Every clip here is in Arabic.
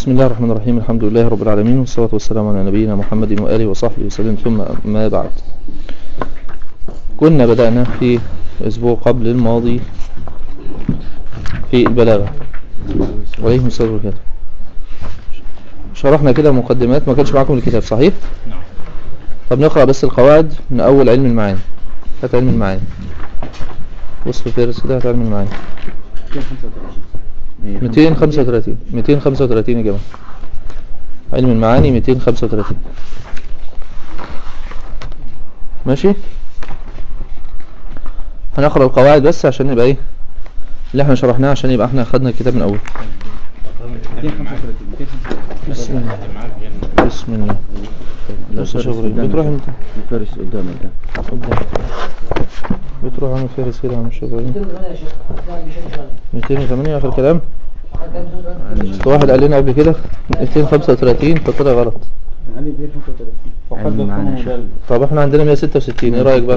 بسم الله الرحمن الرحيم. الحمد لله رب العالمين، والصلاة والسلام على نبينا محمد وآله وصحبه وسلم، ثم ما بعد. كنا بدأنا في الأسبوع قبل الماضي في البلاغة، وعليكم السلام وبركاته. شرحنا كده مقدمات، ما كانش معاكم الكتاب صحيح؟ طب نقرأ بس القواعد من أول علم المعاني. هات علم المعاني، بص في فارس كده، هات علم المعاني 235 يا جماعة. علم المعاني 235. ماشي، هنقرأ القواعد بس عشان يبقى ايه اللي احنا شرحناه، عشان يبقى احنا اخدنا الكتاب من اول. بسم الله بسم الله. بص شغل بتروح انت فارس قدامك ده، بتروح عن فارس كده عن الشغل 208 اخر كلام. واحد قال لنا قبل كده 235 فطلع غلط. طب احنا عندنا 166، ايه رايك بقى؟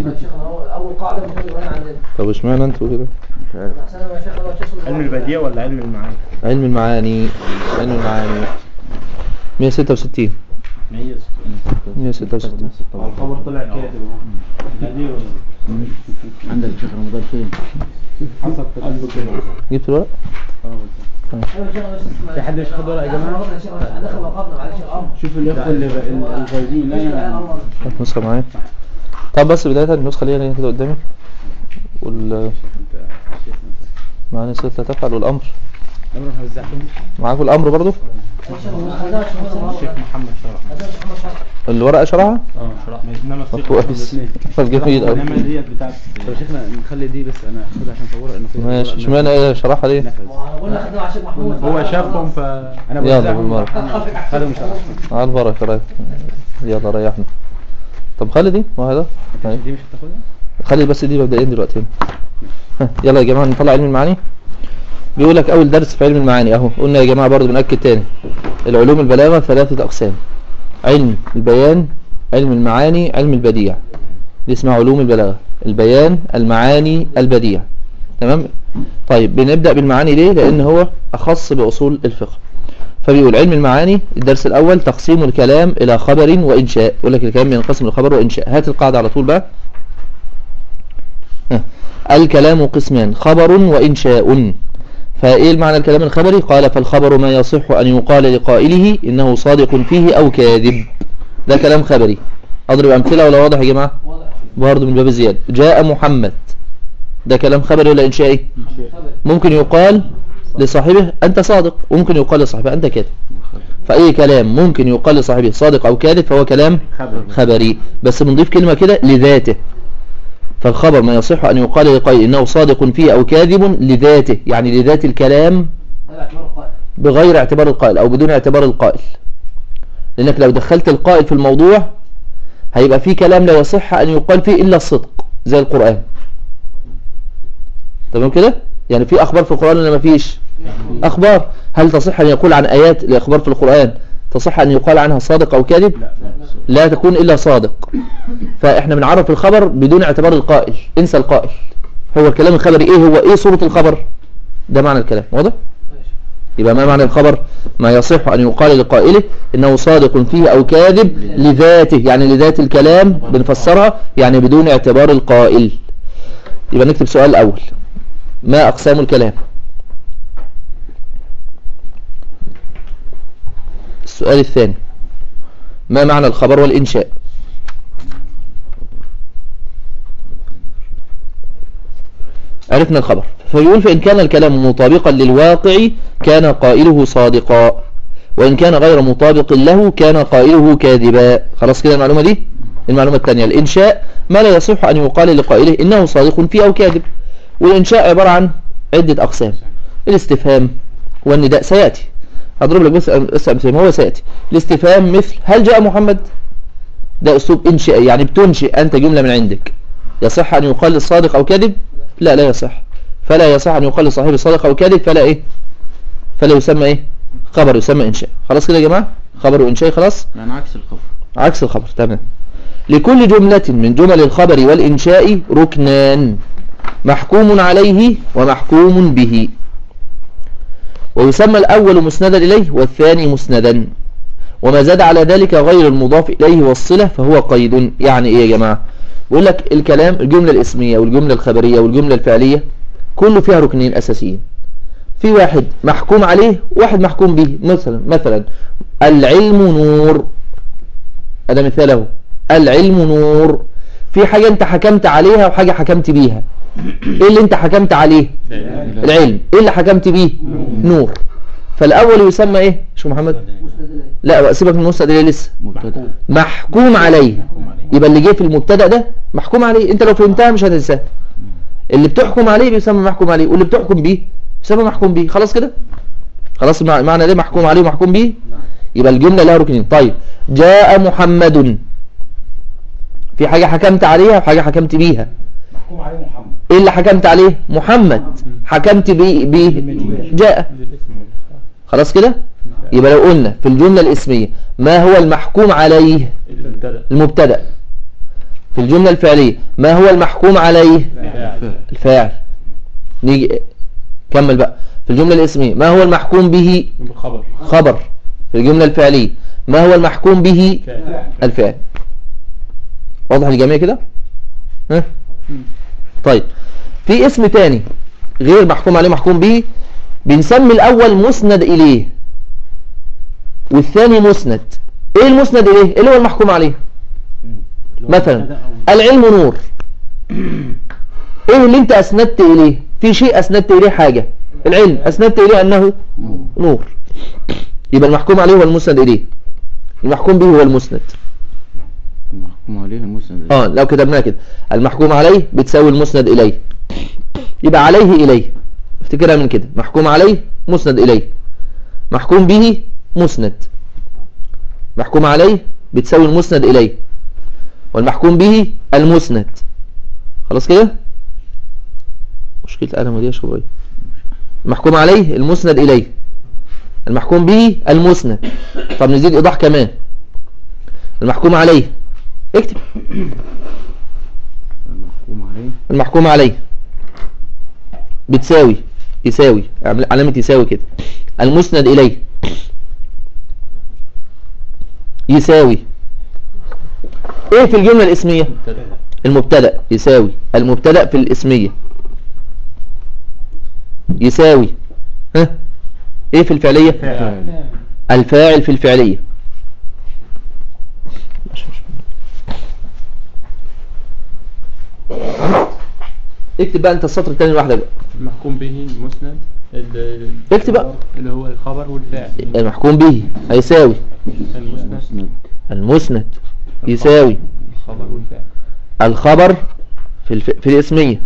طب اشمعنى انتوا كده؟ مش عارف. علم البديع ولا علم المعاني؟ علم المعاني. علم المعاني 166. 166. الخبر طلع كاتب اهو. عندك شيخ رمضان فين؟ حصل قلبه كده. جبت الورق؟ في حد مش خد ورق يا جماعه؟ شوف الاخوه اللي الفايزين. لا نسخه معايا. طب بس بدايه النسخه اللي هي كده قدامي، معانا صيغه لا تفعل والامر. الامر وزعتهم معاكم الامر برضو؟ الشيخ محمد شرح الورقه شرحها؟ شرح. انما كويس. جميل قوي. انما ديت بتاعت. طب يا شيخنا نخلي دي بس، انا اخدها عشان اصورها انه في. ماشي، اشمعنى ايه شرحها ليه؟ هو شافهم انا يلا بالمره خدهم شرح. على البركه. رايح يلا ريحنا. طب خلي دي، ما هذا دي مش هتاخدها؟ خلي بس دي مبدئيا دلوقتي. يلا يا جماعه نطلع علم المعاني. بيقول لك اول درس في علم المعاني اهو. قلنا يا جماعه برضو بنأكد تاني، العلوم البلاغه 3 اقسام: علم البيان، علم المعاني، علم البديع. دي اسمها علوم البلاغه: البيان، المعاني، البديع. تمام. طيب بنبدأ بالمعاني ليه؟ لان هو اخص باصول الفقه. فبيقول علم المعاني الدرس الاول: تقسيم الكلام الى خبر وانشاء. يقول لك الكلام بينقسم لخبر وانشاء. هات القاعده على طول بقى. الكلام قسمان: خبر وانشاء. فايه المعنى الكلام الخبري؟ قال: فالخبر ما يصح ان يقال لقائله انه صادق فيه او كاذب. ده كلام خبري. اضرب امثله ولا واضح يا جماعه؟ برضه من باب الزياده. جاء محمد، ده كلام خبري ولا انشائي؟ ممكن يقال لصاحبه انت صادق، وممكن يقال لصاحبه انت كاذب. فاي كلام ممكن يقال لصاحبه صادق او كاذب فهو كلام خبري. بس بنضيف كلمه كده: لذاته. فالخبر ما يصح أن يقال لقائل إنه صادق فيه أو كاذب لذاته، يعني لذات الكلام بغير اعتبار القائل أو بدون اعتبار القائل. لأنك لو دخلت القائل في الموضوع هيبقى فيه كلام لا يصح أن يقال فيه إلا الصدق، زي القرآن. تمام كده؟ يعني في أخبار في القرآن ولا ما فيش؟ أخبار. هل تصح أن يقول عن آيات الأخبار في القرآن تصح أن يقال عنها صادق أو كاذب؟ لا تكون إلا صادق. فإحنا بنعرف الخبر بدون اعتبار القائل. انسى القائل. هو الكلام الخبري إيه؟ هو إيه صورة الخبر؟ ده معنى الكلام. واضح؟ يبقى ما معنى الخبر؟ ما يصح أن يقال لقائله إنه صادق فيه أو كاذب لذاته، يعني لذات الكلام بنفسرها، يعني بدون اعتبار القائل. يبقى نكتب سؤال الأول: ما أقسام الكلام؟ السؤال الثاني: ما معنى الخبر والإنشاء؟ عرفنا الخبر. فيقول: فإن كان الكلام مطابقا للواقع كان قائله صادقا، وإن كان غير مطابق له كان قائله كاذبا. خلاص كده المعلومة دي. المعلومة الثانية: الإنشاء ما لا يصح أن يقال لقائله إنه صادق فيه أو كاذب. والإنشاء عبارة عن عدة أقسام: الاستفهام والنداء. سيأتي هضرب لك بس أمثلة، هو سيأتي. الاستفهام مثل: هل جاء محمد؟ ده أسلوب إنشاء، يعني بتنشئ أنت جملة من عندك. يصح أن يقال للصادق أو كاذب؟ لا يصح. فلا يصح أن يقال لصاحب صادق أو كاذب، فلا إيه؟ فلا يسمى إيه؟ خبر، يسمى إنشاء. خلاص كده يا جماعة؟ خبر وإنشاء. خلاص؟ يعني عكس الخبر. عكس الخبر. تمام. لكل جملة من جمل الخبر والإنشاء ركنان: محكوم عليه ومحكوم به. ويسمى الأول مسندا إليه والثاني مسندا، وما زاد على ذلك غير المضاف إليه والصلة فهو قيد. يعني إيه يا جماعة؟ بيقول لك الكلام الجملة الاسمية والجملة الخبرية والجملة الفعلية كله فيها ركنين أساسيين، في واحد محكوم عليه وواحد محكوم به. مثلا العلم نور، هذا مثاله، العلم نور. في حاجة انت حكمت عليها وحاجة حكمت بيها. ايه اللي انت حكمت عليه؟ العلم. ايه اللي حكمت بيه؟ نور. فالاول يسمى ايه شو محمد؟ لا سيبك من المسند اليه لسه، محكوم عليه. يبقى اللي جه في المبتدا ده محكوم عليه، انت لو فهمتها مش هتنساها. اللي بتحكم عليه بيسمى محكوم عليه، واللي بتحكم بيه بيسمى محكوم بيه. خلاص كده، خلاص معنى ده محكوم عليه ومحكوم بيه. يبقى الجمله لها ركنين. طيب جاء محمد، في حاجه حكمت عليها وحاجه حكمت بيها. محكوم عليه محمد. ايه اللي حكمت عليه؟ محمد. حكمت بيه جاء. خلاص كده. يبقى لو قلنا في الجمله الاسميه ما هو المحكوم عليه؟ المبتدا. في الجمله الفعليه ما هو المحكوم عليه؟ الفاعل. نيجي كمل بقى. في الجمله الاسميه ما هو المحكوم به؟ خبر. في الجمله الفعليه ما هو المحكوم به؟ الفاعل. واضح للجميع كده؟ ها؟ طيب في اسم تاني غير محكوم عليه محكوم به، بنسمي الاول مسند اليه والثاني مسند. ايه المسند اليه؟ اللي هو المحكوم عليه. مثلا العلم نور. ايه اللي انت اسندت اليه؟ في شيء اسندت اليه حاجة، العلم اسندت اليه انه نور. يبقى المحكوم عليه هو المسند اليه، المحكوم به هو المسند. المحكوم عليه المسند. لو كتبناها كده المحكوم عليه بتساوي المسند اليه، يبقى عليه اليه. افتكرها من كده، محكوم عليه مسند اليه، محكوم به مسند. محكوم عليه بتساوي المسند اليه، والمحكوم به المسند. خلاص كده. مشكلة القلم دي يا شباب. المحكوم عليه المسند اليه، المحكوم به المسند. طب نزيد ايضاح كمان. المحكوم عليه اكتب المحكوم عليه بتساوي يساوي علامة يساوي كده، المسند إليه يساوي ايه في الجملة الاسمية؟ المبتدأ يساوي المبتدأ في الاسمية يساوي ايه في الفعلية؟ الفاعل في الفعلية. اكتب بقى انت السطر الثاني لوحدك بقى. المحكوم به المسند اكتب بقى اللي هو الخبر والفاعل. المحكوم به هيساوي المسند يساوي الخبر والفاعل. الخبر في الاسمية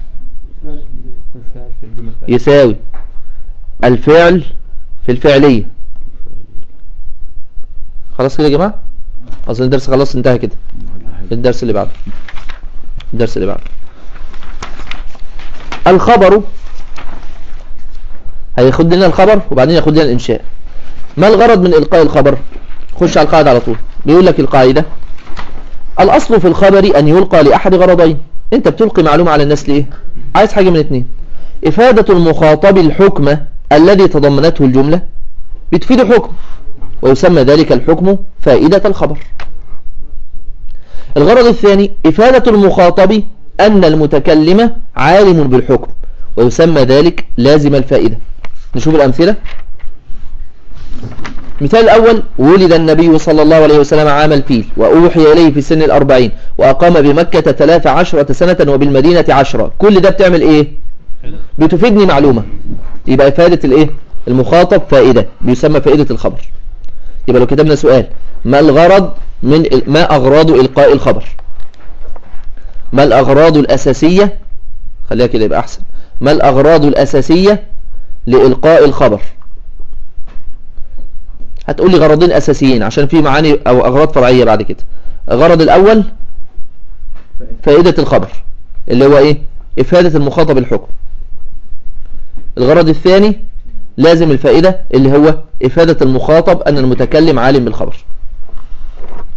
يساوي الفعل في الفعلية. خلاص كده يا جماعة. اصل الدرس خلاص انتهى كده. الدرس اللي بعده الخبر هياخد لنا الخبر وبعدين ياخد لنا الانشاء. ما الغرض من القاء الخبر؟ خش على القاعدة على طول. بيقول لك القاعدة الاصل في الخبر ان يلقى لاحد غرضين. انت بتلقي معلومة على الناس ليه؟ عايز حاجة من اتنين: افادة المخاطب الحكم الذي تضمنته الجملة، بتفيد حكم ويسمى ذلك الحكم فائدة الخبر. الغرض الثاني افادة المخاطب أن المتكلم عالم بالحكم ويسمى ذلك لازم الفائدة. نشوف الأمثلة. مثال الأول: ولد النبي صلى الله عليه وسلم عام الفيل، وأوحي إليه في سن 40، وأقام بمكة 13 سنة وبالمدينة 10. كل ده بتعمل إيه؟ بتفيدني معلومة. يبقى إفادة الإيه؟ المخاطب فائدة، بيسمى فائدة الخبر. يبقى لو كتبنا سؤال: ما الغرض من ما أغراض إلقاء الخبر؟ ما الأغراض الأساسية؟ خليها كده يبقى أحسن. ما الأغراض الأساسية لإلقاء الخبر؟ هتقول لي غرضين أساسيين عشان في معاني أو أغراض فرعية بعد كده. الغرض الأول فائدة الخبر اللي هو إيه؟ إفادة المخاطب الحكم. الغرض الثاني لازم الفائدة اللي هو إفادة المخاطب أن المتكلم عالم بالخبر.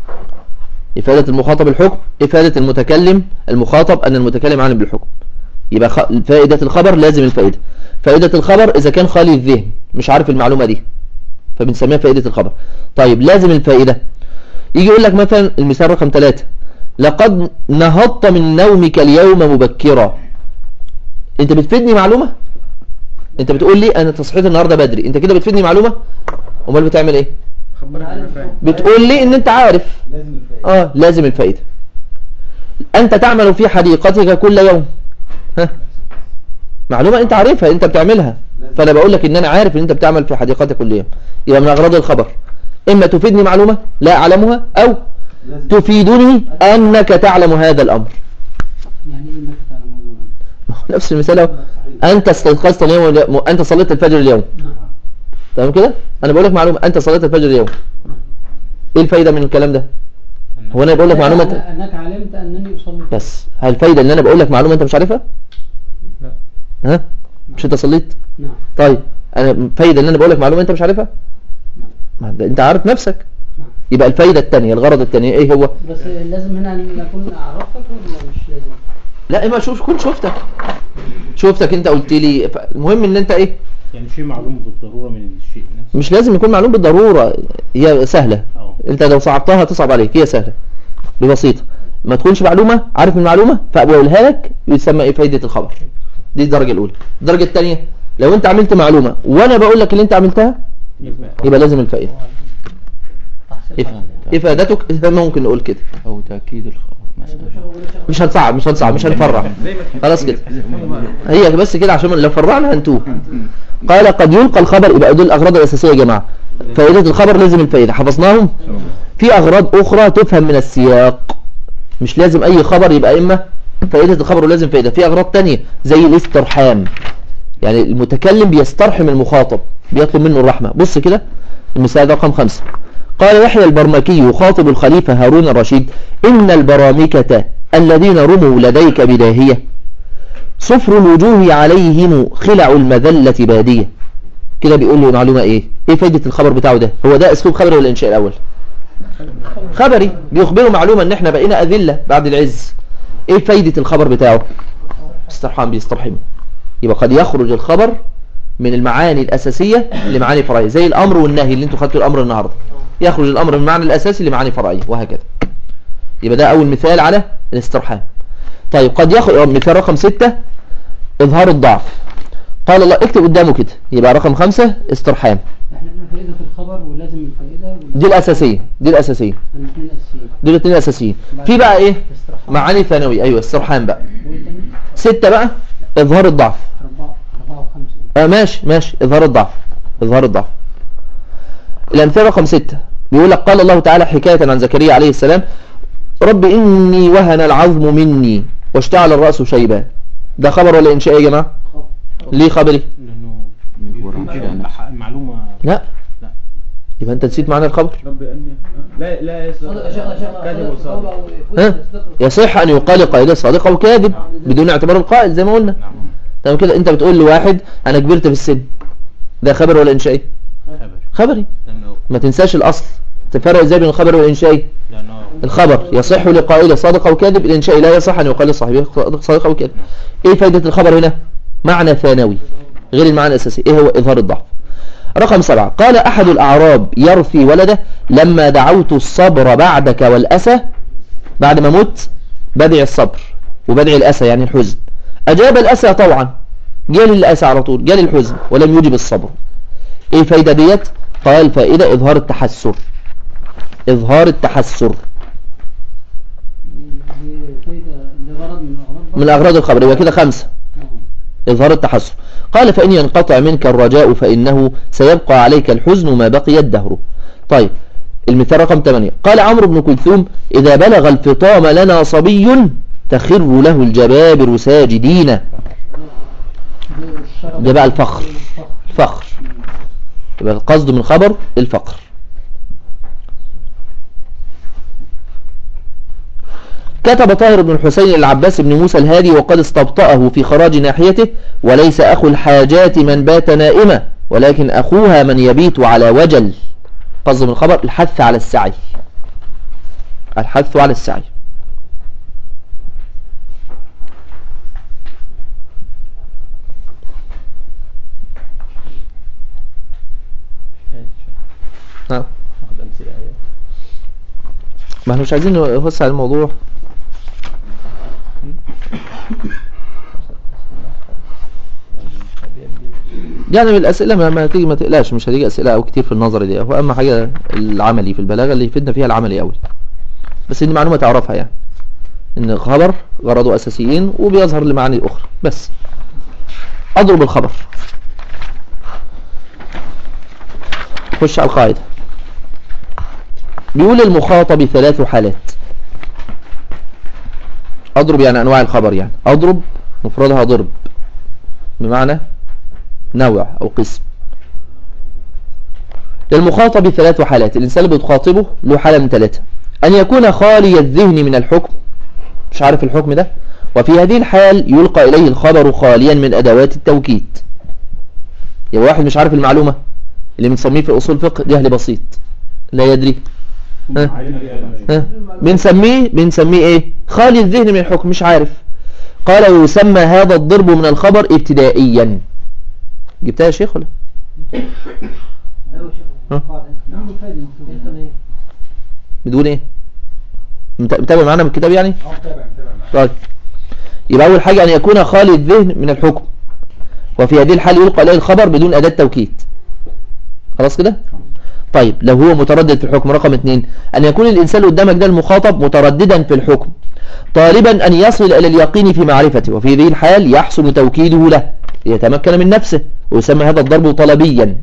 إفادة المخاطب الحكم، إفادة المتكلم المخاطب أن المتكلم عالم بالحكم. يبقى فائدة الخبر لازم الفائدة. فائدة الخبر إذا كان خالي الذهن مش عارف المعلومة دي فبنسميها فائدة الخبر. طيب لازم الفائدة، يجي يقول لك مثلا المثال رقم 3، لقد نهضت من نومك اليوم مبكرا. انت بتفيدني معلومة، انت بتقول لي انا تصحيت النهاردة بدري، انت كده بتفيدني معلومة. امال بتعمل ايه؟ بتقول لي ان انت عارف. لازم الفائدة. انت تعمل في حديقتك كل يوم، ها معلومة انت عارفها انت بتعملها، فانا بقول لك ان انا عارف ان انت بتعمل في حديقتك كل يوم. يبقى من اغراض الخبر اما تفيدني معلومة لا اعلمها، او تفيدني انك تعلم هذا الامر. يعني ايه انك تعلم هذا الامر؟ نفس المثال اهو، انت استيقظت اليوم، انت صليت الفجر اليوم. تمام كده، انا بقول لك معلومة انت صليت الفجر اليوم. ايه الفايدة من الكلام ده؟ هو انا بقول لك معلومة انك علمت انني اصلي بس. هل الفايدة ان انا بقول لك معلومة انت مش عارفها؟ لا. ها مش انت صليت؟ نعم. طيب انا فايدة ان انا بقول لك معلومة انت مش عارفها؟ انت عارف نفسك. يبقى الفايدة الثانية، الغرض الثاني ايه هو؟ بس لازم هنا نكون عرفتك ولا مش لازم؟ لا اما كنت شفتك انت قلت لي. المهم ان انت ايه، يعني شيء معلوم بالضرورة من الشيء نفسه. مش لازم يكون معلوم بالضرورة، هي سهلة. انت لو صعبتها تصعب عليك، هي سهلة ببسيطة. ما تكونش معلومة عارف من المعلومة فأقولها لك، يسمى ايه؟ فايدة الخبر. دي الدرجة الأولى. الدرجة الثانية، لو انت عملت معلومة وانا بقول لك اللي انت عملتها يبقى لازم الفائدة. افادتك ممكن نقول كده، أو تأكيد الخبر مثلا. مش هنصعب مش هنفرع، خلاص كده. هي بس كده عشان لو فرعنا هنتوه. قال قد يلقى الخبر، يبقى دول الأغراض الأساسية يا جماعة. فائدة الخبر لازم الفائدة، حفظناهم. في أغراض أخرى تفهم من السياق، مش لازم أي خبر يبقى إما فائدة الخبر ولازم فائدة. في أغراض تانية زي الاسترحام، يعني المتكلم بيسترحم المخاطب، بيطلب منه الرحمة. بص كده المثال رقم 5، قال يحيى البرمكي يخاطب الخليفة هارون الرشيد: إن البرامكة الذين رموا لديك بداهية صفر الوجوه عليهم خلع المذلة بادية. كده بيقول له معلومة ايه فايدة الخبر بتاعه ده؟ هو ده اسلوب خبري ولا انشاء الاول؟ خبري، بيخبره معلومة ان احنا بقينا اذلة بعد العز. ايه فايدة الخبر بتاعه؟ استرحام، بيسترحمه. يبقى قد يخرج الخبر من المعاني الاساسية لمعاني فرعية، زي الامر والنهي اللي انتوا خدتوا الامر النهاردة، يخرج الامر من المعنى الاساسي لمعاني فرعية وهكذا. يبقى ده اول مثال على الاسترحام. طيب قد يخرج مثال رقم 6، اظهار الضعف. قال الله، اكتب قدامه كده، يبقى رقم 5 استرحام. احنا قلنا فائدة الخبر ولازم الفائدة دي الاساسية، الاثنين الاساسيين. دول الاثنين الاساسيين. في بقى ايه معاني ثانوية؟ ايوه استرحام بقى. 6 بقى اظهار الضعف. 4 و5. ماشي اظهار الضعف. الامثله رقم 6 بيقول لك قال الله تعالى حكاية عن زكريا عليه السلام: رب إني وهن العظم مني واشتعل الرأس شيبا. ده خبر ولا إنشاء يا جماعة؟ ليه خبري؟ لأنه معلومة. لا يبقى أنت نسيت معنى الخبر. رب إني لا كاذب ها يصح أن يقال قائل صادق أو كاذب بدون اعتبار القائل زي ما قلنا. تمام كده. أنت بتقول لواحد أنا كبرت في السن، ده خبر ولا إنشاء؟ خبري. ما تنساش الأصل. تفرق ازاي بين الخبر والإنشاء؟ الخبر يصح لقائله صادق أو كاذب، الإنشاء لا يصح أن يقال لصاحبه صادق أو كاذب. إيه فائدة الخبر هنا؟ معنى ثانوي غير المعنى الأساسي. إيه هو؟ إظهار الضعف. رقم 7، قال أحد الأعراب يرثي ولده: لما دعوت الصبر بعدك والأسى، بعد ما مت بدعي الصبر وبدعي الأسى يعني الحزن. أجاب الأسى طوعا، جالي الأسى على طول، جالي الحزن ولم يجب الصبر. إيه فائدة ديت؟ قال فائدة إظهار التحسر. من أغراض الخبر. يبقى كده 5 إظهار التحسر. قال فإن ينقطع منك الرجاء فإنه سيبقى عليك الحزن ما بقي الدهر. طيب المثال رقم 8، قال عمرو بن كلثوم: إذا بلغ الفطام لنا صبي تخر له الجبابر ساجدين. ده بقى الفخر. يبقى القصد من خبر الفقر. كتب طاهر بن الحسين العباس بن موسى الهادي وقد استبطأه في خراج ناحيته: وليس أخو الحاجات من بات نائما ولكن أخوها من يبيت على وجل. قصد من الخبر الحث على السعي. ها ناخد أمثلة آيات. ما احنا مش عايزين نوسع الموضوع. يعني من الأسئلة ما تيجي ما تقلقش، مش هتيجي أسئلة أو كتير في النظر دي. هو أهم حاجة العملي في البلاغة اللي يفيدنا فيها العملي أوي، بس دي معلومة تعرفها يعني، إن خبر غرضه أساسيين وبيظهر لمعاني أخرى. بس أضرب الخبر. خش على القاعدة. بيقول المخاطب 3 حالات. أضرب يعني أنواع الخبر، يعني أضرب مفردها ضرب بمعنى نوع أو قسم. للمخاطب 3 حالات. الإنسان اللي بتخاطبه له حالة من 3: أن يكون خالي الذهن من الحكم، مش عارف الحكم ده، وفي هذه الحال يلقى إليه الخبر خاليا من أدوات التوكيد. يبقى واحد مش عارف المعلومة اللي بنسميه في أصول الفقه جهل بسيط، لا يدري. بنسميه ايه؟ خالي الذهن من الحكم، مش عارف. قال ويسمى هذا الضرب من الخبر ابتدائيا. جبتها يا شيخ ولا؟ بدون ايه؟ متابع معانا من الكتاب يعني؟ طيب يبقى اول حاجة ان يكون خالي الذهن من الحكم، وفي هذه الحال يلقى اليه الخبر بدون اداة توكيد. خلاص كده؟ طيب لو هو متردد في الحكم. رقم 2: أن يكون الإنسان اللي قدامك ده المخاطب مترددا في الحكم طالبا أن يصل إلى اليقين في معرفته، وفي هذه الحال يحصل توكيده له ليتمكن من نفسه، ويسمى هذا الضرب طلبيا.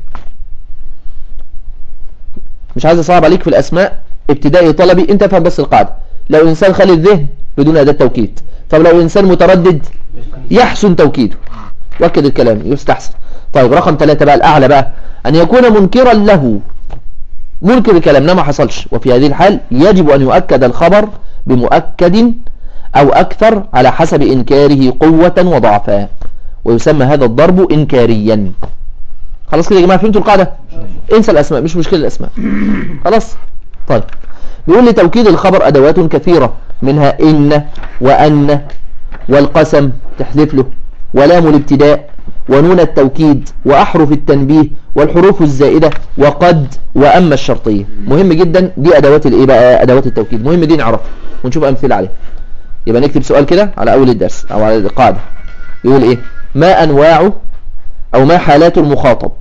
مش عايز أصعب عليك في الأسماء. ابتدائي طلبي، أنت فهم بس القاعدة. لو إنسان خالي الذهن بدون أداة توكيد. طب لو إنسان متردد يحسن توكيده. وكد الكلام يستحسن. طيب رقم 3 بقى الأعلى بقى: أن يكون منكرا له، منكر الكلام ده ما حصلش، وفي هذه الحال يجب أن يؤكد الخبر بمؤكد أو أكثر على حسب إنكاره قوة وضعفا، ويسمى هذا الضرب إنكاريا. خلاص كده يا جماعة فهمتوا القاعدة؟ انسى الأسماء، مش مشكلة الأسماء. خلاص. طيب بيقول لي توكيد الخبر أدوات كثيرة، منها إن وأن والقسم تحذف له، ولام الابتداء، ونون التوكيد، وأحرف التنبيه، والحروف الزائدة، وقد، وأما الشرطية. مهم جدا دي أدوات الإيه بقى؟ أدوات التوكيد. مهم دي نعرفها ونشوف أمثلة عليها. يبقى نكتب سؤال كده على أول الدرس أو على القاعدة. يقول إيه؟ ما أنواع أو ما حالات المخاطب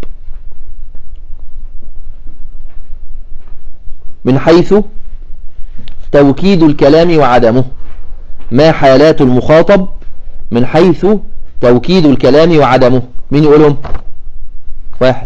من حيث توكيد الكلام وعدمه. ما حالات المخاطب من حيث توكيد الكلام وعدمه. مين يقولهم؟ 1.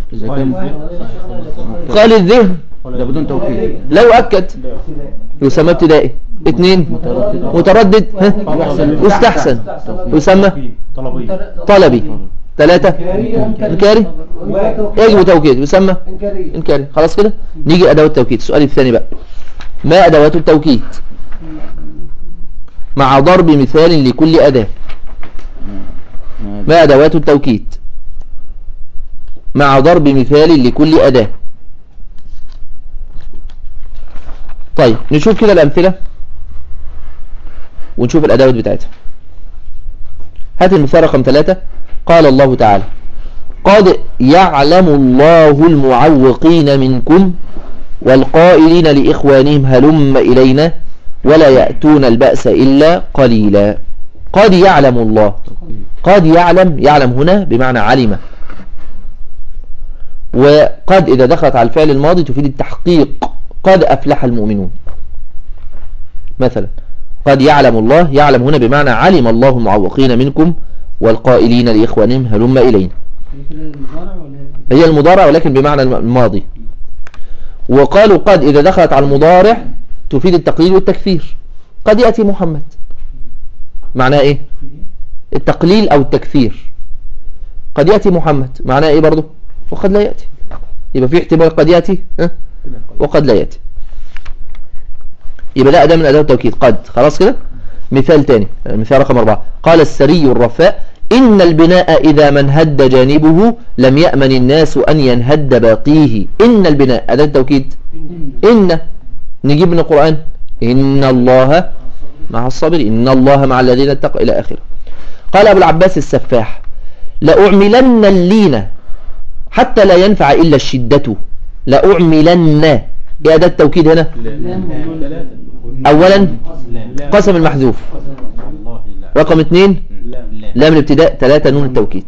خالي الذهن ده بدون توكيد لا يؤكد يسمى ابتدائي. 2 متردد يستحسن يسمى طلبي. 3 انكاري يجب توكيد يسمى انكاري. خلاص كده نيجي ادوات التوكيد. السؤال الثاني بقى: ما ادوات التوكيد مع ضرب مثال لكل اداة. ما ادوات التوكيد مع ضرب مثال لكل اداة. طيب نشوف كده الامثله ونشوف الادوات بتاعتها. هات المثال رقم 3. قال الله تعالى: قد يعلم الله المعوقين منكم والقائلين لإخوانهم هلم إلينا ولا يأتون البأس إلا قليلا. قد يعلم الله. قد يعلم هنا بمعنى علم، وقد إذا دخلت على الفعل الماضي تفيد التحقيق. قد أفلح المؤمنون مثلا. قد يعلم الله، يعلم هنا بمعنى علم الله المعوقين منكم والقائلين لإخوانهم هلم إلينا. هي المضارع ولكن بمعنى الماضي. وقالوا قد إذا دخلت على المضارع تفيد التقليل والتكثير. قد يأتي محمد معناه إيه؟ التقليل أو التكثير. قد يأتي محمد معناه إيه برضو؟ وقد لا يأتي. يبقى في احتمال قد يأتي وقد لا يأتي. يبقى ده أداة من أداة التوكيد قد. خلاص كده. مثال تاني، مثال رقم 4. قال السري الرفاء: إن البناء إذا من هد جانبه لم يأمن الناس أن ينهد باقيه. إن البناء أداة التوكيد. إن نجيب من القرآن: إن الله مع الصابرين، إن الله مع الذين اتقوا إلى آخره. قال أبو العباس السفاح: لأعملن اللين حتى لا ينفع إلا الشدة. لأعملن. ايه أداة التوكيد هنا؟ أولا قسم المحذوف، رقم 2 لام الابتداء، 3 نون التوكيد.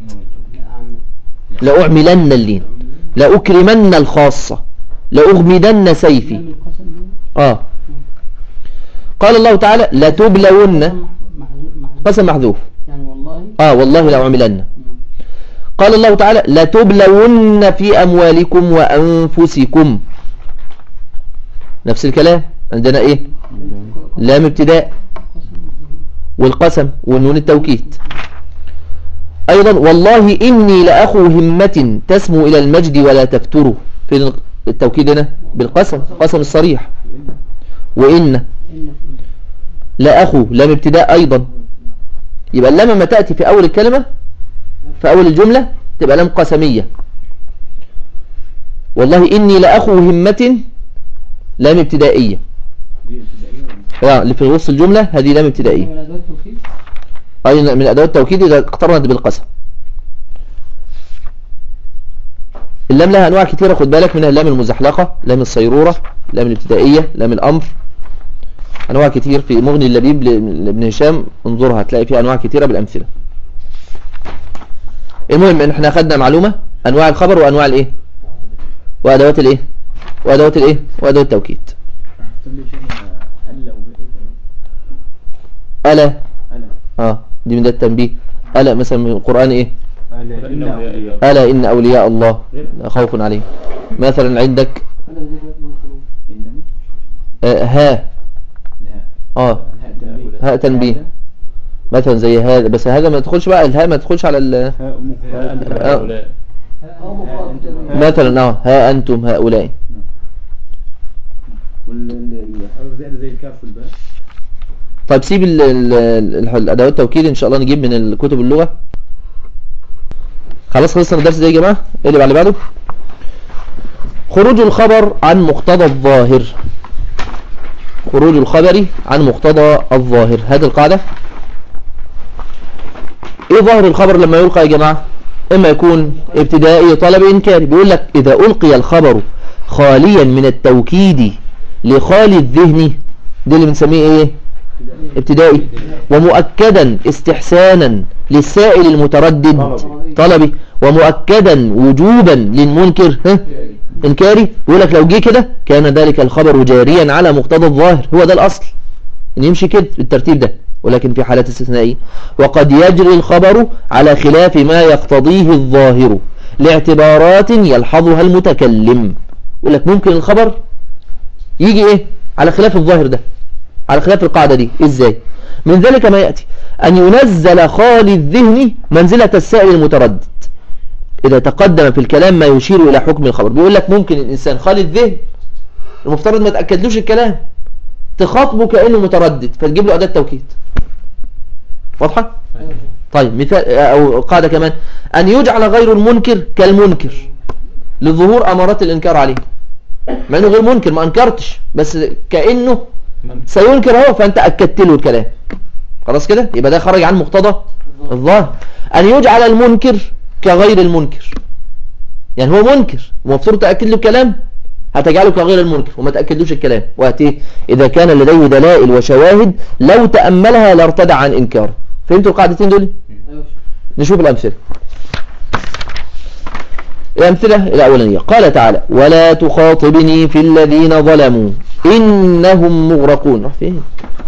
لأعملن اللين، لأكرمن الخاصة، لأغمدن سيفي. قال الله تعالى لتبلون، قسم محذوف يعني والله والله لأعملن. قال الله تعالى لتبلون في أموالكم وأنفسكم، نفس الكلام عندنا ايه؟ لام ابتداء والقسم والنون التوكيد. ايضا والله اني لاخو همة تسمو الى المجد ولا تفتره، في التوكيد هنا بالقسم، قسم الصريح. وان لاخو لام ابتداء ايضا، يبقى اللام لما تأتي في اول الكلمة في اول الجملة تبقى لام قسمية. والله اني لاخو همة لام ابتدائية، اللي في وسط الجملة هذه لام ابتدائية، أي من أدوات التوكيد إذا اقترنت بالقسم. اللام لها أنواع كثيرة، خد بالك منها اللام المزحلقة، لام الصيرورة، لام الابتدائية، لام الأمر، أنواع كثير. في مغني اللبيب لابن هشام انظرها هتلاقي فيها أنواع كثيرة بالأمثلة. المهم إن احنا أخذنا معلومة أنواع الخبر وأنواع الإيه وأدوات الإيه وأدوات الإيه وأدوات التوكيد. ألا دي من ده التنبيه. ألا مثلا من القرآن إيه؟ ألا إن أولياء الله لا خوف عليهم. مثلا عندك ها هاء تنبيه مثلا زي هذا، بس هذا ما تدخلش بقى، الهاء ما تدخلش على مثلا ها أنتم هؤلاء. زي الكاف والباء. طيب سيب الأدوات التوكيد إن شاء الله نجيب من الكتب اللغة. خلاص خلصنا الدرس ده يا جماعة. ايه اللي بعده؟ خروج الخبر عن مقتضى الظاهر. خروج الخبر عن مقتضى الظاهر، هذه القاعدة. ايه ظاهر الخبر لما يلقى يا جماعة؟ اما يكون ابتدائي طلب انكاري. بيقول لك اذا القي الخبر خاليا من التوكيد لخالي الذهن، دي اللي بنسميه ايه؟ ابتدائي. ومؤكدا استحسانا للسائل المتردد طلبي، ومؤكدا وجوبا للمنكر انكاري. يقول لك لو جه كده كان ذلك الخبر جاريا على مقتضى الظاهر. هو ده الاصل ان يمشي كده بالترتيب ده، ولكن في حالات استثنائية وقد يجري الخبر على خلاف ما يقتضيه الظاهر لاعتبارات يلحظها المتكلم. يقول لك ممكن الخبر يجي ايه على خلاف الظاهر ده، على خلاف القاعدة دي. ازاي؟ من ذلك ما يأتي أن ينزل خالي الذهن منزلة السائل المتردد إذا تقدم في الكلام ما يشير إلى حكم الخبر. بيقول لك ممكن الإنسان خالي الذهن المفترض ما تأكدلوش الكلام، تخاطبه كأنه متردد فتجيب له أداة توكيد. واضحة؟ طيب مثال أو قاعدة كمان، أن يجعل غير المنكر كالمنكر لظهور أمارات الإنكار عليه، مع أنه غير منكر ما أنكرتش بس كأنه سينكر هو فأنت أكدت له الكلام. خلاص كده يبقى ده خرج عن مقتضى الظاهر. أن يجعل المنكر كغير المنكر، يعني هو منكر ومفترض تأكد له الكلام، هتجعله كغير المنكر وما تأكدلوش الكلام. وأتيه إذا كان لديه دلائل وشواهد لو تأملها لارتدع عن إنكاره. فهمتوا القاعدتين دول؟ نشوف الأمثلة. الأمثلة الأولانية قال تعالى ولا تخاطبني في الذين ظلموا إنهم مغرقون. راح فين؟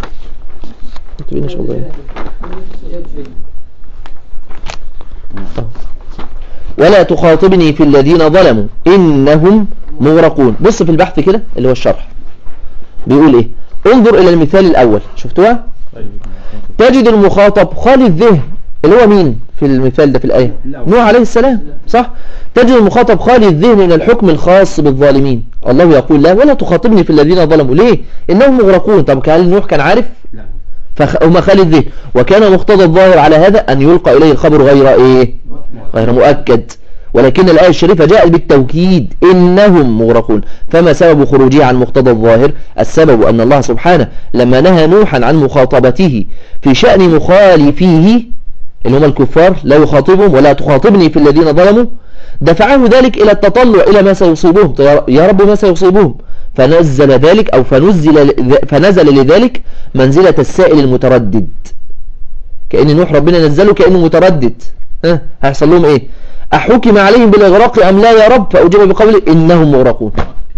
ولا تخاطبني في الذين ظلموا إنهم مغرقون. بص في البحث كده اللي هو الشرح بيقول إيه. انظر إلى المثال الأول، شفتوها؟ تجد المخاطب خالي الذهن اللي هو مين في المثال ده في الآية؟ نوح عليه السلام، صح؟ تجد المخاطب خالي الذهن من الحكم الخاص بالظالمين. الله يقول لا ولا تخاطبني في الذين ظلموا. ليه؟ إنهم مغرقون. طب هل نوح كان عارف؟ فهم خالي الذهن. وكان مقتضى الظاهر على هذا أن يلقى إليه الخبر غير إيه؟ غير مؤكد. ولكن الآية الشريفة جاءت بالتوكيد إنهم مغرقون. فما سبب خروجه عن مقتضى الظاهر؟ السبب أن الله سبحانه لما نهى نوحا عن مخاطبته في شأن مخالفيه اللي هم الكفار لا يخاطبهم ولا تخاطبني في الذين ظلموا، دفعه ذلك إلى التطلع إلى ما سيصيبهم. يا رب ما سيصيبهم، فنزل ذلك أو فنزل لذلك منزلة السائل المتردد. كأن نوح ربنا نزله كأنه متردد، هيحصل لهم إيه؟ أحكم عليهم بالإغراق أم لا يا رب؟ فأجيب بقوله إنهم مغرقون.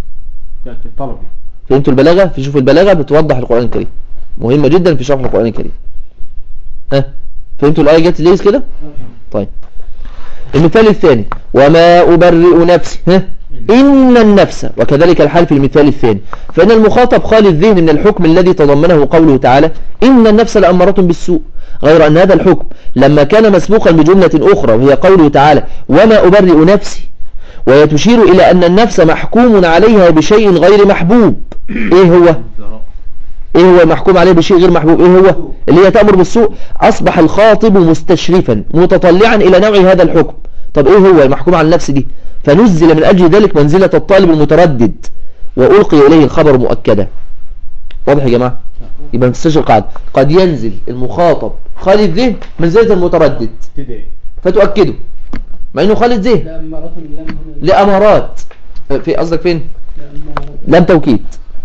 فهمتوا البلاغة؟ شوف البلاغة بتوضح القرآن الكريم، مهمة جدا في شرح القرآن الكريم. فهمتوا الآية جت ليس كده؟ طيب المثال الثاني وما أبرئ نفسي إن النفس، وكذلك الحال في المثال الثاني، فإن المخاطب خالي الذهن من الحكم الذي تضمنه قوله تعالى إن النفس لأمارة بالسوء، غير أن هذا الحكم لما كان مسبوقا بجملة أخرى وهي قوله تعالى وما أبرئ نفسي، وهي تشير إلى أن النفس محكوم عليها بشيء غير محبوب. إيه هو محكوم عليه بشيء غير محبوب؟ إيه هو؟ اللي هي تأمر بالسوء. أصبح الخاطب مستشرفا متطلعا إلى نوع هذا الحكم. طب إيه هو المحكوم على النفس دي؟ فنزل من أجل ذلك منزلة الطالب المتردد وألقي إليه الخبر مؤكدا. واضح يا جماعة؟ يبقى نستشعر قاعدة قد ينزل المخاطب خالي الذهن منزلة المتردد فتؤكده، مع إنه خالي الذهن لأمارات. في قصدك فين؟ لم توكيد.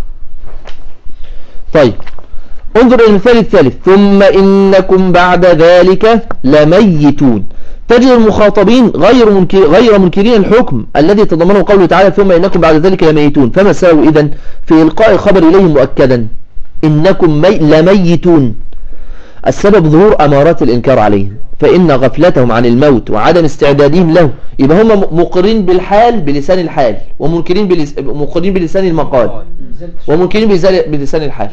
طيب انظر إلى المثال الثالث ثم إنكم بعد ذلك لميتون. تجد المخاطبين غير منكرين الحكم الذي تضمنه قوله تعالى ثم إنكم بعد ذلك لميتون. فما السبب إذن في إلقاء الخبر إليهم مؤكدا إنكم لميتون؟ السبب ظهور أمارات الإنكار عليهم، فإن غفلتهم عن الموت وعدم استعدادهم له. يبقى هم مقرين بالحال بلسان الحال، ومنكرين مقرين بلسان المقال، ومنكرين بلسان الحال.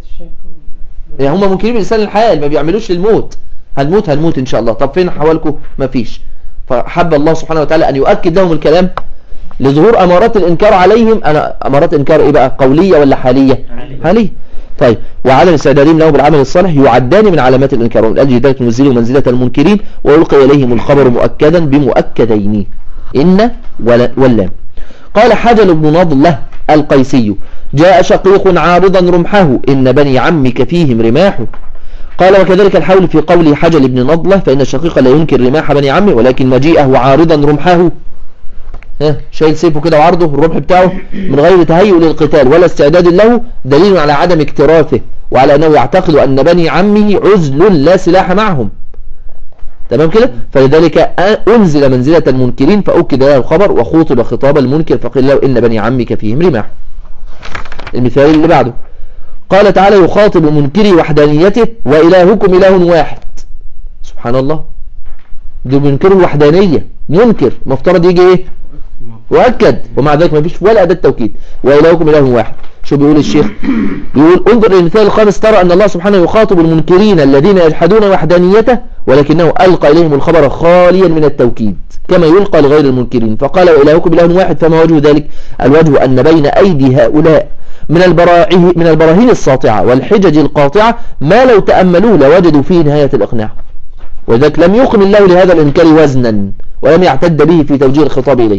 يعني هم منكرين بلسان الحال، ما بيعملوش للموت. هنموت إن شاء الله. طب فين حوالكم؟ ما فيش. فحب الله سبحانه وتعالى أن يؤكد لهم الكلام لظهور أمارات الإنكار عليهم. أمارات إنكار إيه بقى؟ قولية ولا حالية؟ حالية. طيب وعدم استعدادهم له بالعمل الصالح يعدان من علامات الإنكار، ومن أجل ذلك ننزلوا منزلة المنكرين ويلقي إليهم الخبر مؤكدا بمؤكدين إن واللام. قال حجل بن نضلة القيسي جاء شقيق عارضا رمحه إن بني عمك فيهم رماح. قال وكذلك الحول في قول حجل بن نضلة فإن الشقيق لا ينكر رماح بني عمه، ولكن مجيئه عارضا رمحه، شايل سيفه كده وعرضه الرمح بتاعه من غير تهيؤ للقتال ولا استعداد له، دليل على عدم اكتراثه وعلى أنه يعتقد أن بني عمه عزل لا سلاح معهم. تمام كده؟ فلذلك أنزل منزلة المنكرين فأكد له الخبر وخوطب خطاب المنكر فقيل له إن بني عمك فيهم رماح. المثال اللي بعده قال تعالى يخاطب منكري وحدانيته وإلهكم إله واحد. سبحان الله، دي منكر الوحدانية، منكر مفترض يجي ايه؟ مؤكد، ومع ذلك ما فيش ولا أداة توكيد. وإلهكم إله واحد. شو بيقول الشيخ؟ بيقول انظر إلى المثال الخامس ترى أن الله سبحانه يخاطب المنكرين الذين يجحدون وحدانيته ولكنه ألقى إليهم الخبر خاليا من التوكيد كما يلقى لغير المنكرين. فقال وإلهكم إله واحد. فما وجه ذلك؟ الوجه أن بين أيدي هؤلاء من البراهين الساطعة والحجج القاطعة ما لو تأملوه لوجدوا فيه نهاية الإقناع، وذلك لم يقن الله لهذا الإنكار وزنا ولم يعتد به في توجيه الخطاب إليه.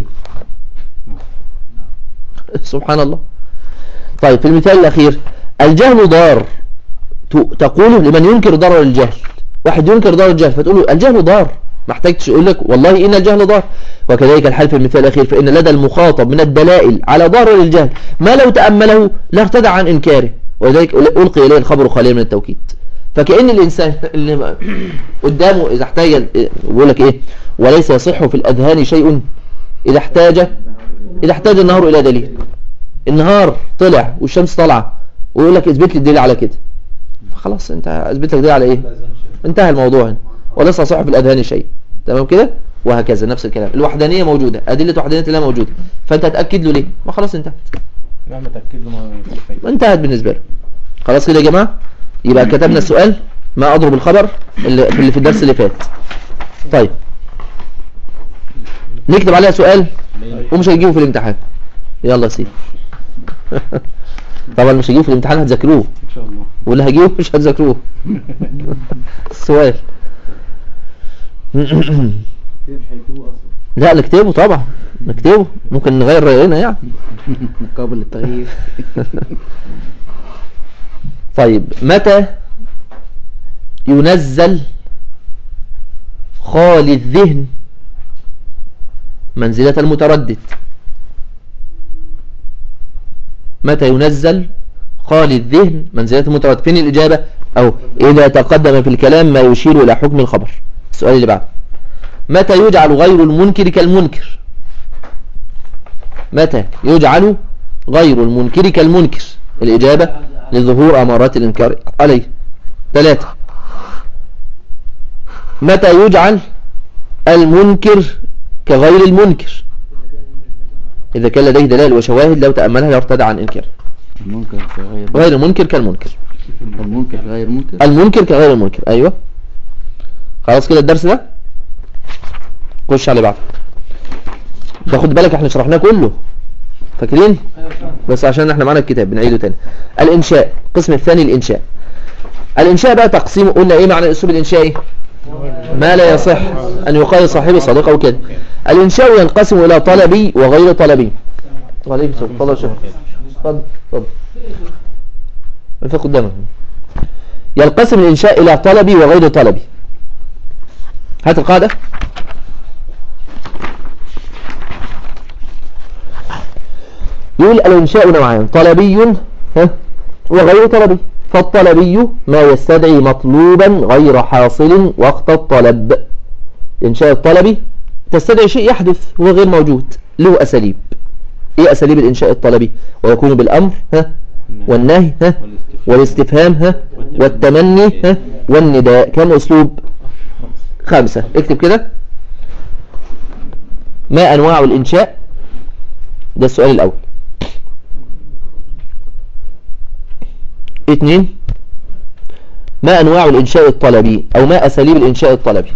سبحان الله. طيب في المثال الأخير الجهل ضار، تقوله لمن ينكر ضرر الجهل. واحد ينكر ضرر الجهل فتقول له الجهل ضار، محتاج يقول لك والله إن الجهل ضار. وكذلك الحال في المثال الأخير فإن لدى المخاطب من الدلائل على ضرر الجهل ما لو تأمله لا ارتدع عن إنكاره، وذلك ألقي إليه الخبر خاليا من التوكيد. فكأن الإنسان اللي قدامه إذا احتاج يقول لك إيه وليس يصح في الأذهان شيء إذا احتاج النهار إلى دليل. النهار طلع والشمس طلع ويقول لك اثبت لي الدليل على كده، فخلاص انت اثبت لك دليل على ايه؟ انتهى الموضوع. وليس يصح في الأذهان شيء. تمام كده؟ وهكذا نفس الكلام. الوحدانية موجودة، أدلة وحدانية الله موجودة، فأنت هتأكد له ليه؟ ما خلاص انتهت. مهما تأكد له ما انتهت بالنسبة له. خلاص كده يا جماعة؟ يبقى كتبنا السؤال ما أضرب الخبر اللي في الدرس اللي فات. طيب نكتب عليها سؤال ومش هيجيبه في الامتحان. يلا يا سيدي. طبعا مش هيجيبه في الامتحان هتذاكروه إن شاء الله، واللي هيجيبه مش هتذاكروه. السؤال لا نكتبه طبعا، نكتبه ممكن نغير رأينا يعني قابل للتغيير. طيب متى ينزل خالي الذهن منزلة المتردد. متى ينزل خالي الذهن منزلة المتردد؟ فين الإجابة؟ أو إذا تقدم في الكلام ما يشير إلى حكم الخبر. السؤال اللي بعده، متى يجعل غير المنكر كالمنكر؟ متى يجعل غير المنكر كالمنكر؟ الإجابة لظهور أمارات الإنكار عليه. 3. متى يجعل المنكر كغير المنكر؟ إذا كان لديه دلائل وشواهد لو تأملها لارتدى عن إنكار. المنكر كغير غير المنكر كالمنكر. المنكر غير منكر. المنكر كغير المنكر. أيوة. خلاص كده الدرس ده. خش على بعض. تاخد بالك احنا شرحناه كله، فاكرين؟ بس عشان احنا معنا الكتاب بنعيده تاني. الإنشاء، القسم الثاني الإنشاء. الإنشاء بقى تقسيم، قلنا ايه معنى الأسلوب الإنشائي؟ ما لا يصح أن يقال صاحبه صديق أو كده. الإنشاء ينقسم إلى طلبي وغير طلبي. وعليكم السلام. تفضل شيخ. تفضل تفضل. انت قدامك. ينقسم الإنشاء إلى طلبي وغير طلبي. هات القاعدة. يقول الإنشاء نوعان، طلبي وغير طلبي. فالطلبي ما يستدعي مطلوبا غير حاصل وقت الطلب. إنشاء الطلبي تستدعي شيء يحدث وهو غير موجود، له أساليب. إيه أساليب الإنشاء الطلبي؟ ويكون بالأمر والنهي والاستفهام والتمني والنداء. كم أسلوب؟ 5. اكتب كده. ما أنواع الإنشاء؟ ده السؤال الأول. 2. ما أنواع الإنشاء الطلبي أو ما أساليب الإنشاء الطلبي؟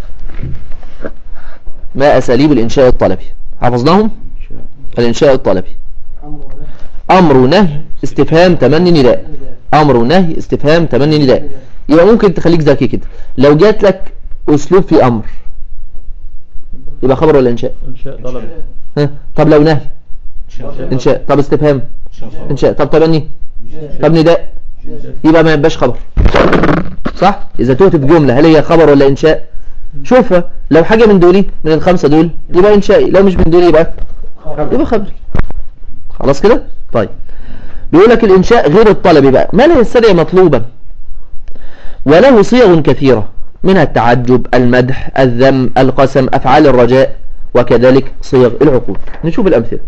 ما أساليب الإنشاء الطلبي؟ حفظناهم؟ الإنشاء الطلبي أمر ونهي استفهام تمني نداء. أمر ونهي استفهام تمني نداء. يبقى ممكن تخليك ذكي كده، لو جات لك أسلوب في أمر يبقى خبر ولا إنشاء؟ إنشاء طلبي. طب لو نهي؟ إنشاء. طب استفهام؟ إنشاء. طب تمني؟ طب نداء؟ يبقى ما يبقاش خبر، صح؟ إذا تهت في جملة هل هي خبر ولا إنشاء؟ شوفها، لو حاجة من دولي من ال5 دول يبقى إنشائي، لو مش من دول يبقى خبري. خلاص كده؟ طيب بيقول لك الإنشاء غير الطلبي بقى ما لا يستدعي مطلوبا وله صيغ كثيرة، منها التعجب، المدح، الذم، القسم، أفعال الرجاء، وكذلك صيغ العقود. نشوف الأمثلة.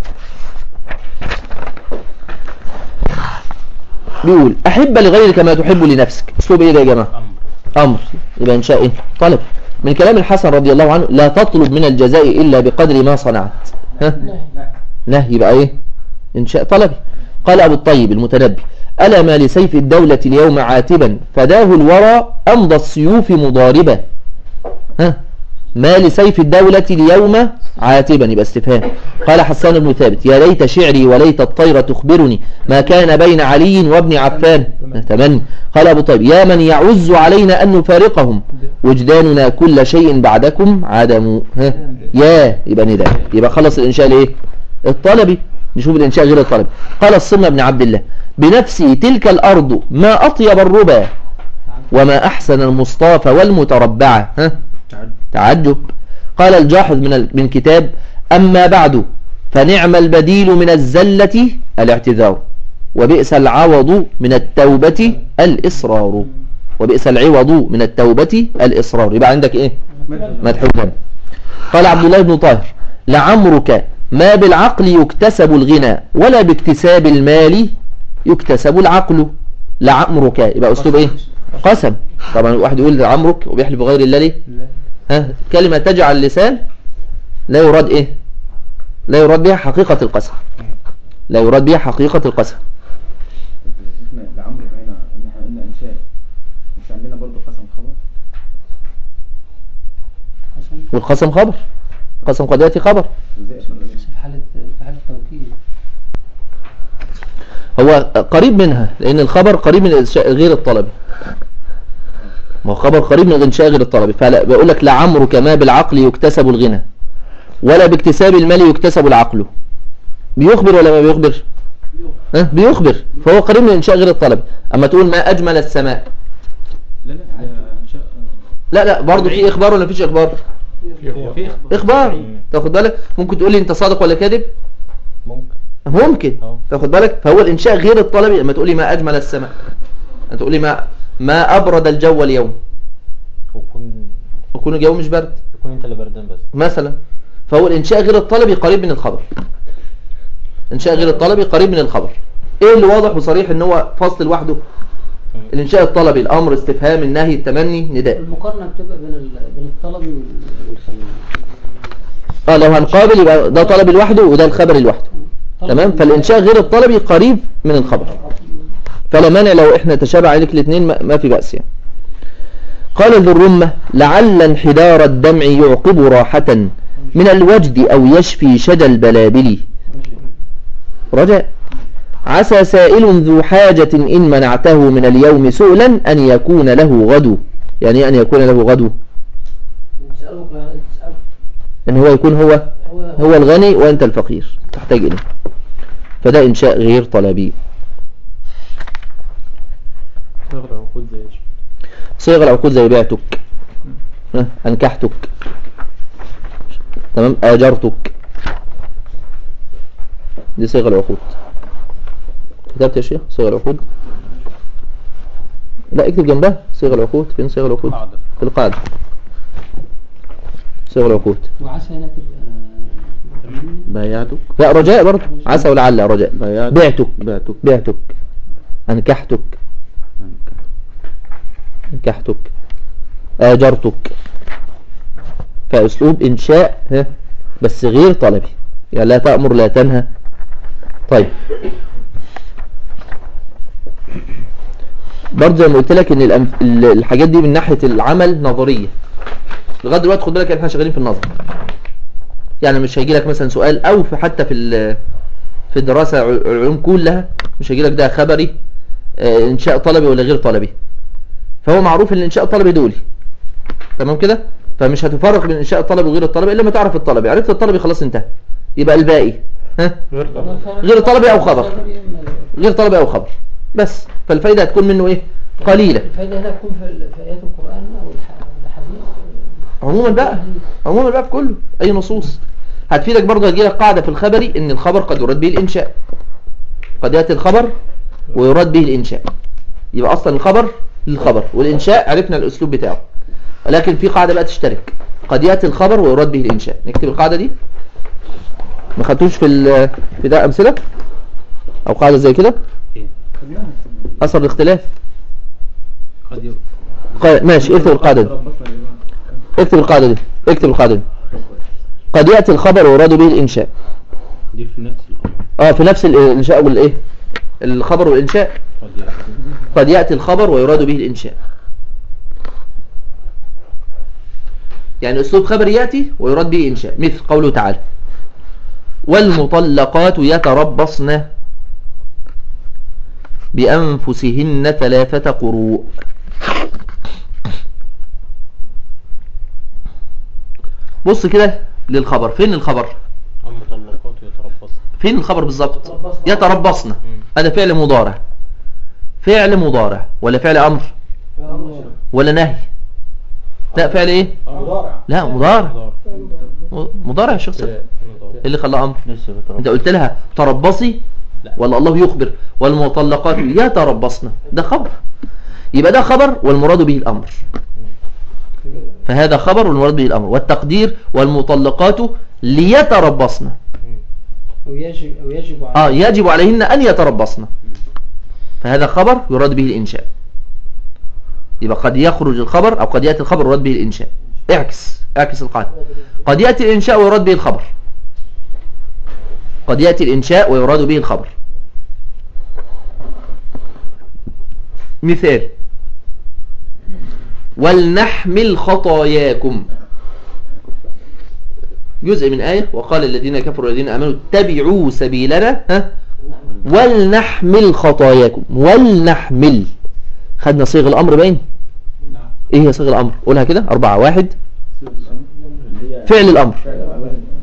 بيقول أحب لغيرك ما تحب لنفسك. أسلوب إيه ده يا جماعة؟ أمر. يبقى إنشاء إيه؟ طلب. من كلام الحسن رضي الله عنه لا تطلب من الجزاء إلا بقدر ما صنعت. نهي. يبقى إيه؟ إنشاء طلبي. قال أبو الطيب المتنبي ألا ما لسيف الدولة اليوم عاتبا فداه الورى أمضى السيوف مضاربة. ما لسيف الدولة اليوم عاتبا يبقى استفهام. قال حسان بن ثابت يا ليت شعري وليت الطير تخبرني ما كان بين علي وابن عفان تمني. قال أبو طيب يا من يعز علينا أن نفارقهم وجداننا كل شيء بعدكم عدم. يا يبقى نداء. يبقى خلص الإنشاء لإيه؟ الطلبي. نشوف الإنشاء غير الطلبي. قال الصمة بن عبد الله بنفسي تلك الأرض ما أطيب الربا وما أحسن المصطفى والمتربعة. تعجب. قال الجاحظ من كتاب أما بعد فنعم البديل من الزلة الاعتذار وبئس العوض من التوبة الإصرار. وبئس العوض من التوبة الإصرار. يبقى عندك إيه؟ مدحوبا. قال عبد الله بن طاهر لعمرك ما بالعقل يكتسب الغنى ولا باكتساب المال يكتسب العقل. لعمرك يبقى أسلوب إيه؟ قسم. طبعا واحد يقول لعمرك وبيحلف بغير الله ليه؟ كلمة تجعل اللسان لا يراد إيه؟ لا يراد بها حقيقة القسم. لا يراد بها حقيقة القسم. لعمرك هنا قلنا إنشاء، مش عندنا برضو قسم خبر؟ والقسم خبر. قسم قد يأتي خبر. في حالة التوكيد هو قريب منها لأن الخبر قريب من الإنشاء غير الطلبي. ما هو خبر قريب من الإنشاء غير الطلبي. فبقول لك لعمرك ما بالعقل يكتسب الغنى ولا باكتساب المال يكتسب العقل. بيخبر ولا ما بيخبر؟ بيخبر. فهو قريب من الإنشاء غير الطلبي. أما تقول ما أجمل السماء لا برضو في إخبار ولا فيش إخبار؟ في اخبار. تاخد بالك؟ ممكن تقول لي انت صادق ولا كاذب؟ ممكن تاخد بالك. فهو الانشاء غير الطلبي. لما تقول لي ما اجمل السماء، تقول لي ما ابرد الجو اليوم، يكون الجو مش برد، يكون انت اللي بردان بس مثلا. فهو الانشاء غير الطلبي قريب من الخبر. انشاء غير الطلبي قريب من الخبر. ايه اللي واضح وصريح ان هو فصل لوحده؟ الانشاء الطلبي، الامر، استفهام، النهي، التمني، نداء. المقارنه بتبقى بين الطلبي والخبر. لو هنقابل يبقى ده طلبي لوحده وده الخبري لوحده. تمام. فالانشاء غير الطلبي قريب من الخبر، فلا مانع لو احنا تشابه عليك الاثنين ما في بأس يعني. قال ذو الرمة: لعل انحدار الدمع يعقب راحة من الوجد أو يشفي شدى البلابل. رجاء. عسى سائل ذو حاجة إن منعته من اليوم سؤلا أن يكون له غدو. يعني أن يكون له غدو أن هو يكون هو الغني وأنت الفقير تحتاج إليه. فده إنشاء غير طلبي. صيغ العقود زي بعتك، أنكحتك، تمام، آجرتك. دي صيغ العقود. كتبت يا شيخ صيغ العقود؟ لا، اكتب جنبها صيغ العقود. فين صيغ العقود؟ في القاعدة. صيغ العقود. وعسى هنا تبقى بايعتك. لا، رجاء برضه. عسى ولعل رجاء. بعتك أنكحتك آجرتك. فأسلوب إنشاء بس غير طلبي، يعني لا تأمر لا تنهى. طيب، برضه زي ما قلت لك ان الحاجات دي من ناحية العمل نظرية. لغاية دلوقتي خد بالك احنا شغالين في النظر، يعني مش هيجي لك مثلا سؤال او حتى في الدراسة العلوم كلها مش هيجي لك ده خبري انشاء طلبي ولا غير طلبي. فهو معروف ان الانشاء الطلبي دولي، تمام كده. فمش هتفرق بين الانشاء الطلبي وغير الطلبي الا ما تعرف الطلبي. عرفت الطلبي خلاص انتهى. يبقى الباقي غير طلبي او خبر، غير طلبي او خبر بس. فالفايدة هتكون منه ايه؟ قليلة. الفايدة هنا تكون في آيات القرآن او الحديث عموما بقى في كله اي نصوص هتفيدك. برضه هتجي لك قاعدة في الخبري ان الخبر قد يراد به الانشاء. قد يأتي الخبر ويراد به الانشاء. يبقى اصلا الخبر للخبر والانشاء عرفنا الاسلوب بتاعه. ولكن في قاعدة بقى تشترك: قد يأتي الخبر ويراد به الانشاء. نكتب القاعدة دي. ما خدتوش في ده امثلة او قاعدة زي كده؟ اثر الاختلاف. ماشي، اكتب القاعدة دي. قد يأتي الخبر ويراد به الانشاء. دي في نفس الامر. في نفس الانشاء والايه، الخبر والانشاء. قد يأتي الخبر ويراد به الانشاء. يعني اسلوب خبر يأتي ويراد به انشاء، مثل قوله تعالى: والمطلقات يتربصن بأنفسهن 3 قروء. بص كده للخبر. فين الخبر؟ المطلقات يتربصن. فين الخبر بالظبط؟ يتربصن. هذا فعل مضارع. فعل مضارع ولا فعل أمر ولا نهي؟ لا، فعل ايه؟ لا، مضارع يا شخص. اللي خلاه أمر؟ انت قلت لها تربصي ولا الله يخبر والمطلقات يتربصن؟ ده خبر. يبقى ده خبر والمراد به الأمر. فهذا خبر والمراد به الأمر. والتقدير والمطلقات ليتربصن. يجب عليهن أن يتربصن. فهذا خبر يراد به الإنشاء. يبقى قد يخرج الخبر أو قد يأتي الخبر ويراد به الإنشاء. اعكس القاعدة. قد يأتي الإنشاء ويراد به الخبر. قد يأتي الإنشاء ويراد به الخبر. مثال: ولنحمل خطاياكم. جزء من آية: وقال الذين كفروا الذين آمنوا اتبعوا سبيلنا ولنحمل خطاياكم. ولنحمل. خدنا صيغ الأمر باين. ايه هي صيغ الأمر؟ قولها كده. 4. 1. فعل الأمر.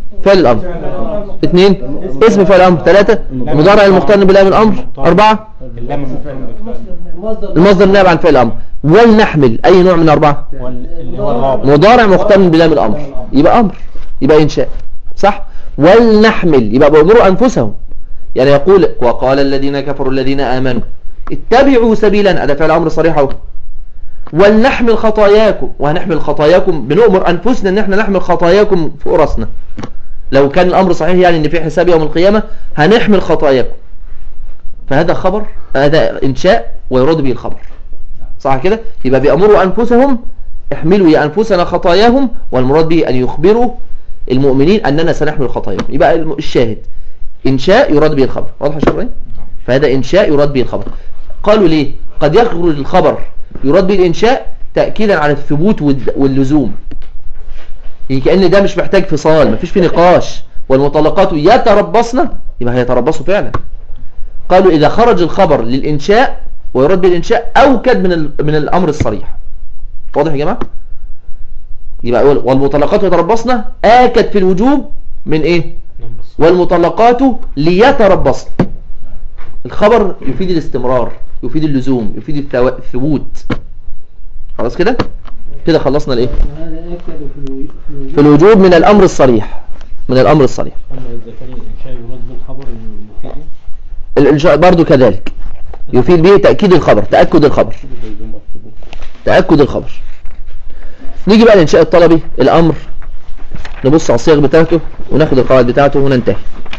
2. اسم فعل الأمر. 3. مضارع المقترن بلام الأمر. 4. اللام المصدر نائب عن فعل الامر. ولنحمل اي نوع من اربعه؟ اللي هو الرابع. مضارع مقترن بلام الامر يبقى امر، يبقى انشاء، صح؟ ولنحمل يبقى بأمروا انفسهم، يعني يقول وقال الذين كفروا الذين امنوا اتبعوا سبيلنا، هذا فعل امر صريح اهو. ولنحمل خطاياكم، وهنحمل خطاياكم، بنؤمر انفسنا ان احنا نحمل خطاياكم فوق راسنا. لو كان الامر صحيح يعني ان في حساب يوم القيامه هنحمل خطاياكم، فهذا خبر، هذا انشاء ويراد به الخبر، صح كده؟ يبقى بيأمروا انفسهم احملوا يا انفسنا خطاياهم، والمراد به ان يخبروا المؤمنين اننا سنحمل خطاياهم. يبقى الشاهد انشاء يراد به الخبر، واضح يا شباب؟ فهذا انشاء يراد به الخبر. قالوا ليه؟ قد يخرج الخبر يراد به الانشاء تأكيدا على الثبوت واللزوم، يعني كأن ده مش محتاج فصال، مفيش فيه نقاش. والمطلقات يتربصن، يبقى هيتربصوا فعلا. قالوا إذا خرج الخبر للإنشاء ويراد بالإنشاء أوكد من الأمر الصريح. واضح يا جماعة؟ يبقى والمطلقات يتربصن آكد في الوجوب من إيه؟ والمطلقات ليتربصن. الخبر يفيد الاستمرار، يفيد اللزوم، يفيد الثبوت. خلاص كده؟ كده خلصنا الإيه؟ في الوجوب من الأمر الصريح، من الأمر الصريح. أما إذا كان الإنشاء يراد بالخبر يفيد الإنشاء برضو كذلك يفيد به تأكيد الخبر، تأكد الخبر، تأكد الخبر. نيجي بقى للإنشاء الطلبي، الأمر، نبص على الصيغ بتاعته وناخد القواعد بتاعته وننتهي.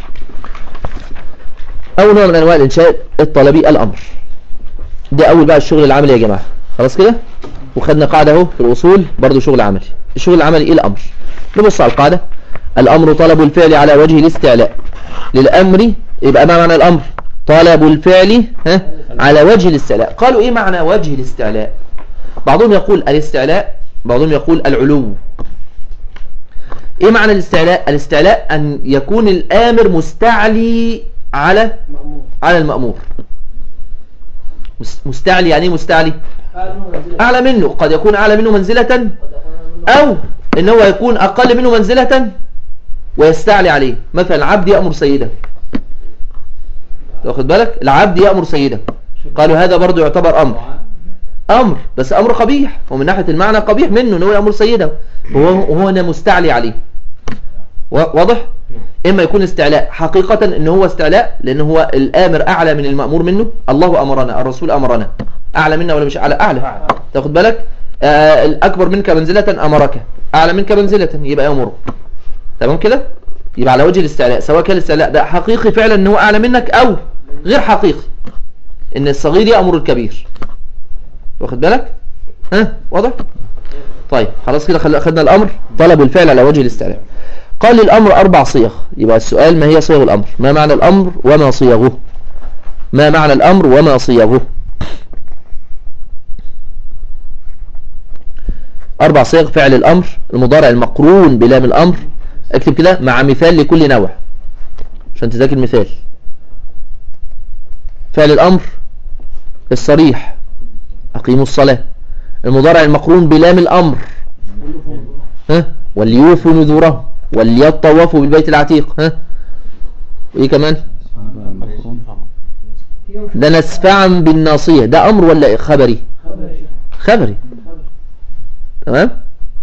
أول نوع من أنواع الإنشاء الطلبي الأمر. ده أول بقى الشغل العملي يا جماعة. خلاص كده؟ وخدنا قاعدة اهو في الأصول برضو شغل عملي. الشغل العملي إيه الأمر؟ نبص على القاعدة. الأمر طلب الفعل على وجه الاستعلاء. للأمر يبقى ما معنى الأمر؟ طلب الفعل على وجه الاستعلاء. قالوا إيه معنى وجه الاستعلاء؟ بعضهم يقول الاستعلاء، بعضهم يقول العلو. إيه معنى الاستعلاء؟ الاستعلاء أن يكون الآمر مستعلي على المأمور. مستعلي يعني ايه مستعلي؟ أعلى منه، قد يكون أعلى منه منزلة، أو إن هو يكون أقل منه منزلة ويستعلي عليه. مثلا العبد يأمر سيده، واخد بالك؟ العبد يأمر سيده، قالوا هذا برضو يعتبر أمر، بس أمر قبيح، ومن ناحية المعنى قبيح منه إنه يأمر سيده، وهو هنا مستعلي عليه. واضح؟ إما يكون استعلاء حقيقة إنه هو استعلاء لأنه هو الآمر أعلى من المأمور منه. الله أمرنا، الرسول أمرنا، أعلى منا ولا مش أعلى؟ تاخد بالك؟ الأكبر منك منزلة أمرك، أعلى منك منزلة يبقى يأمره. تمام كده؟ يبقى على وجه الاستعلاء، سواء كان الاستعلاء ده حقيقي فعلا إنه أعلى منك أو غير حقيقي، إن الصغير يأمر الكبير. واخد بالك؟ واضح؟ طيب خلاص كده خدنا الأمر طلب الفعل على وجه الاستعلاء. قال للأمر 4 صيغ. يبقى السؤال ما هي صيغ الأمر؟ ما معنى الأمر وما صيغه؟ ما معنى الأمر وما صيغه؟ 4 صيغ فعل الأمر، المضارع المقرون بلام الأمر. اكتب كده مع مثال لكل نوع عشان تذاكر المثال. فعل الأمر الصريح أقيموا الصلاة. المضارع المقرون بلام الأمر وليوفوا نذورهم وليطوفوا بالبيت العتيق. وإيه كمان؟ ده نسفعا بالناصية. ده أمر ولا خبري؟ خبري. تمام؟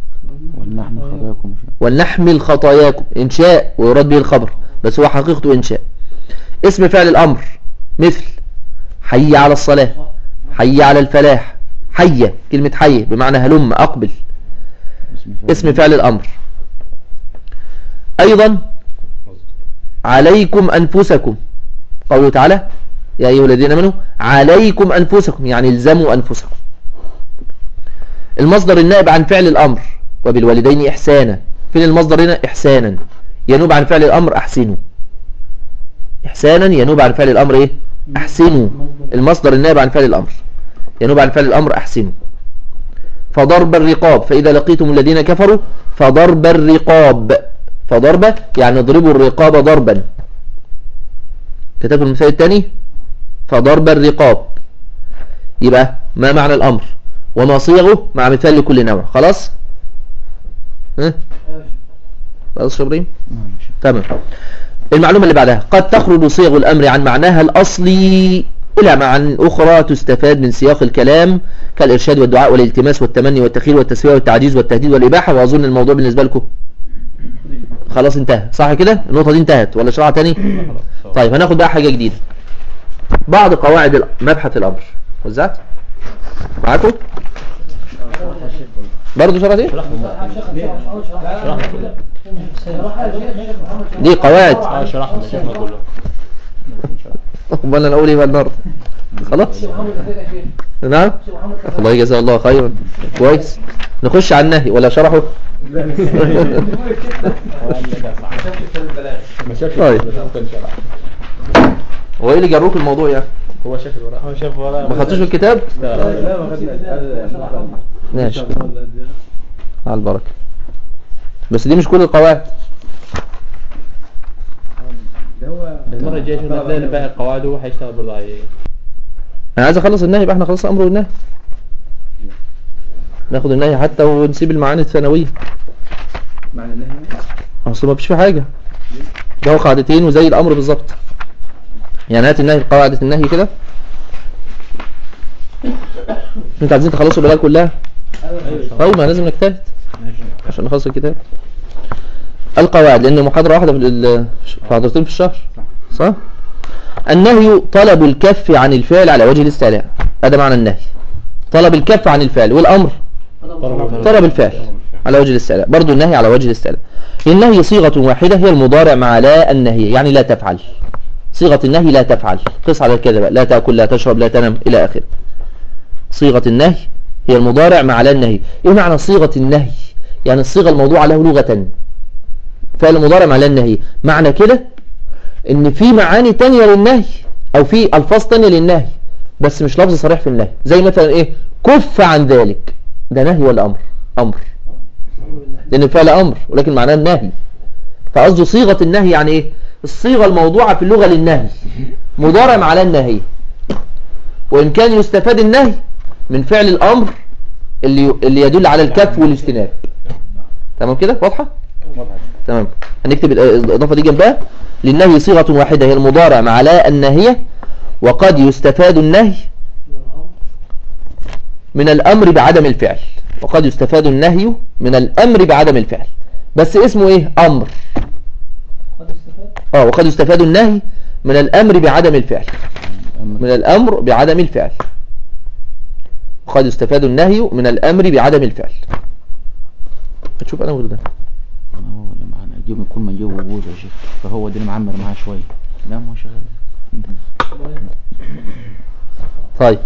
ولنحمل خطاياكم إنشاء ويراد به الخبر، بس هو حقيقته إنشاء. اسم فعل الأمر مثل حي على الصلاة، حي على الفلاح. حي، كلمة حي بمعنى هلم أقبل، اسم فعل الأمر. أيضا عليكم أنفسكم، قوله تعالى يا أيها الذين آمنوا عليكم أنفسكم، يعني الزموا أنفسكم. المصدر النائب عن فعل الأمر وبالوالدين إحسانا. فين المصدر هنا؟ إحسانا، ينوب عن فعل الأمر أحسنوا. إحسانا ينوب عن فعل الأمر إيه؟ أحسنوا. المصدر النائب عن فعل الأمر ينوب عن فعل الأمر أحسنوا. فضرب الرقاب، فإذا لقيتم الذين كفروا فضرب الرقاب. فضرب يعني اضربوا الرقاب ضربا. كتبت المثال الثاني فضرب الرقاب. يبقى ما معنى الأمر وما صيغه مع مثال لكل نوع. خلاص؟ خلاص يا إبراهيم؟ تمام. المعلومة اللي بعدها قد تخرج صيغ الأمر عن معناها الأصلي إلى معان أخرى تستفاد من سياق الكلام كالإرشاد والدعاء والالتماس والتمني والتخيل والتسوية والتعجيز والتهديد والإباحة. وأظن الموضوع بالنسبة لكم خلاص انتهى، صح كده؟ النقطة دي انتهت ولا شرحها تاني؟ طيب هناخد بقى حاجة جديدة، بعض قواعد مبحث الأمر. وزعت معاكم؟ برضو شرحت ايه؟ دي قواعد شرحنا شيخنا كله. امال انا اقول ايه بقى النهارده؟ خلاص نعم. الله يجزاه الله خيرا. كويس. نخش على النهي ولا شرحه؟ طيب هو ايه اللي جروك الموضوع يعني؟ هو شاف الورق. هو شاف الورق. ما خدتوش الكتاب؟ لا ما خدنا. ماشي على البركة. بس دي مش كل القواعد. المرة الجاية شو نبدأ نبقى القواعد وهو هيشتغل برضه عليه. انا عايز اخلص النهي، يبقى احنا خلصنا الامر والنهي. ناخد النهي حتى ونسيب المعاني الثانوية. معنى النهي اصل ما فيش في حاجة، ده هو قاعدتين وزي الامر بالظبط. يعني هات النهي قاعدة النهي كده. انت عايزين تخلصوا البلاغ كلها؟ ايوه ما لازم نجتهد عشان نخلص الكتاب. القواعد لان محاضرة واحدة في محاضرتين في الشهر، صح؟ النهي طلب الكف عن الفعل على وجه الاستعلاء، هذا معنى النهي. طلب الكف عن الفعل، والامر طلب الفعل على وجه الاستعلاء. برضو النهي على وجه الاستعلاء. النهي صيغة واحدة هي المضارع مع لا النهي، يعني لا تفعل. صيغة النهي لا تفعل، قص على كده بقى، لا تأكل لا تشرب لا تنم إلى آخره. صيغة النهي هي المضارع مع لا النهي. إيه معنى صيغة النهي؟ يعني الصيغة الموضوعة له لغة، فعل مضارع مع لا النهي. معنى كده إن في معاني تانية للنهي أو في ألفاظ تانية للنهي بس مش لفظ صريح في النهي. زي مثلا إيه؟ كف عن ذلك، ده نهي ولا أمر؟ أمر، لأن الفعل أمر ولكن معناه النهي. فقصده صيغة النهي يعني إيه؟ الصيغة الموضوعة في اللغة للنهي مضارع مع لا النهي. وإن كان يستفاد النهي من فعل الأمر اللي يدل على الكف والاجتناب. تمام كده؟ واضحة؟ تمام. هنكتب الإضافة دي جنبها. للنهي صيغة واحدة هي المضارع مع لا الناهية، وقد يستفاد النهي من الأمر بعدم الفعل. وقد يستفاد النهي من الأمر بعدم الفعل، بس اسمه إيه؟ أمر. وقد يستفاد النهي من الأمر بعدم الفعل، من الأمر بعدم الفعل. وقد يستفاد النهي من الأمر بعدم الفعل. هتشوف أنا ولا ده؟ ما هو اللي معانا يجيب كل ما يجيب وجود يا شيخ، فهو ده اللي معمر معاه شوية. لا ما هو شغال. طيب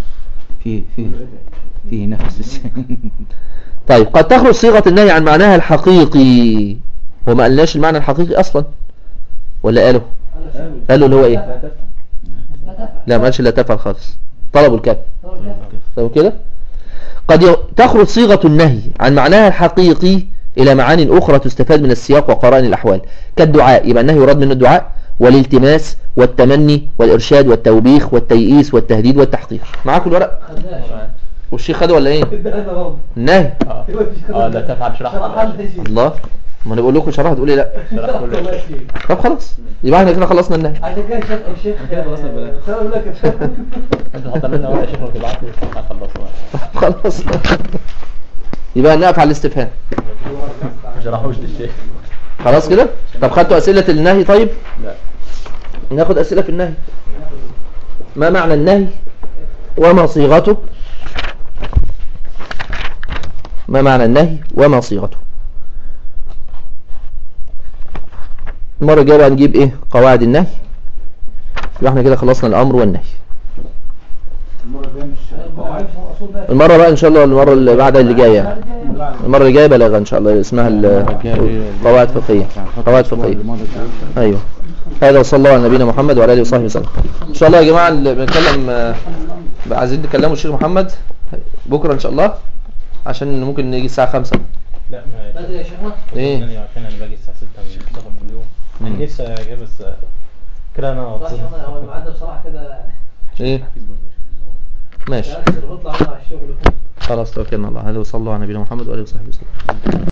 فيه نفس. طيب قد تخرج صيغة النهي عن معناها الحقيقي. هو ما قالناش المعنى الحقيقي أصلا ولا قالوا اللي هو إيه؟ لا ما قالش لا تفعل خالص، طلبوا الكف. طيب كده قد تخرج صيغة النهي عن معناها الحقيقي إلى معاني أخرى تستفاد من السياق وقرائن الأحوال كالدعاء، يبقى النهي يراد منه الدعاء والالتماس والتمني والإرشاد والتوبيخ والتيئيس والتهديد والتحقير. معاكم الورق؟ والشيخ خده ولا ايه؟ النهي لا تفعل شرح الله. ما انا بقول لكم شرح تقول لي لا. طب خلاص يبقى احنا كده خلصنا النهي. عشان كده الشيخ سبب لك انت حط لنا ورقه يا شيخ وتبعت لي خلصنا. خلاص يبقى نقف على الاستفهام. ما شرحوش للشيخ. خلاص كده. طب خدتوا اسئله النهي؟ طيب لا ناخد اسئله في النهي. ما معنى النهي وما صيغته؟ ما معنى النهي وما صيغته؟ المرة الجاية بقى نجيب ايه؟ قواعد النهي. يبقى احنا كده خلصنا الامر والنهي. المرة بقى ان شاء الله المرة اللي بعد اللي جاية، المرة اللي جاية بلاغة ان شاء الله اسمها قواعد فقهية. قواعد فقهية ايوه. هذا وصلى الله على نبينا محمد وعلى اله وصحبه وسلم. ان شاء الله يا جماعة بنتكلم عايزين نكلموا الشيخ محمد بكرة ان شاء الله عشان ممكن نيجي الساعة 5. لا ما بدري يا شيخنا. ايه عشان انا باجي الساعه 6 من الصبح كل يوم. انا نفسي اجي بس كده انا والله يا شيخنا هو الميعاد ده بصراحه كده ايه ماشي بطلع على الشغل. خلاص توكلنا على الله. هذا وصلى الله على نبينا محمد وعلى اله وصحبه وسلم.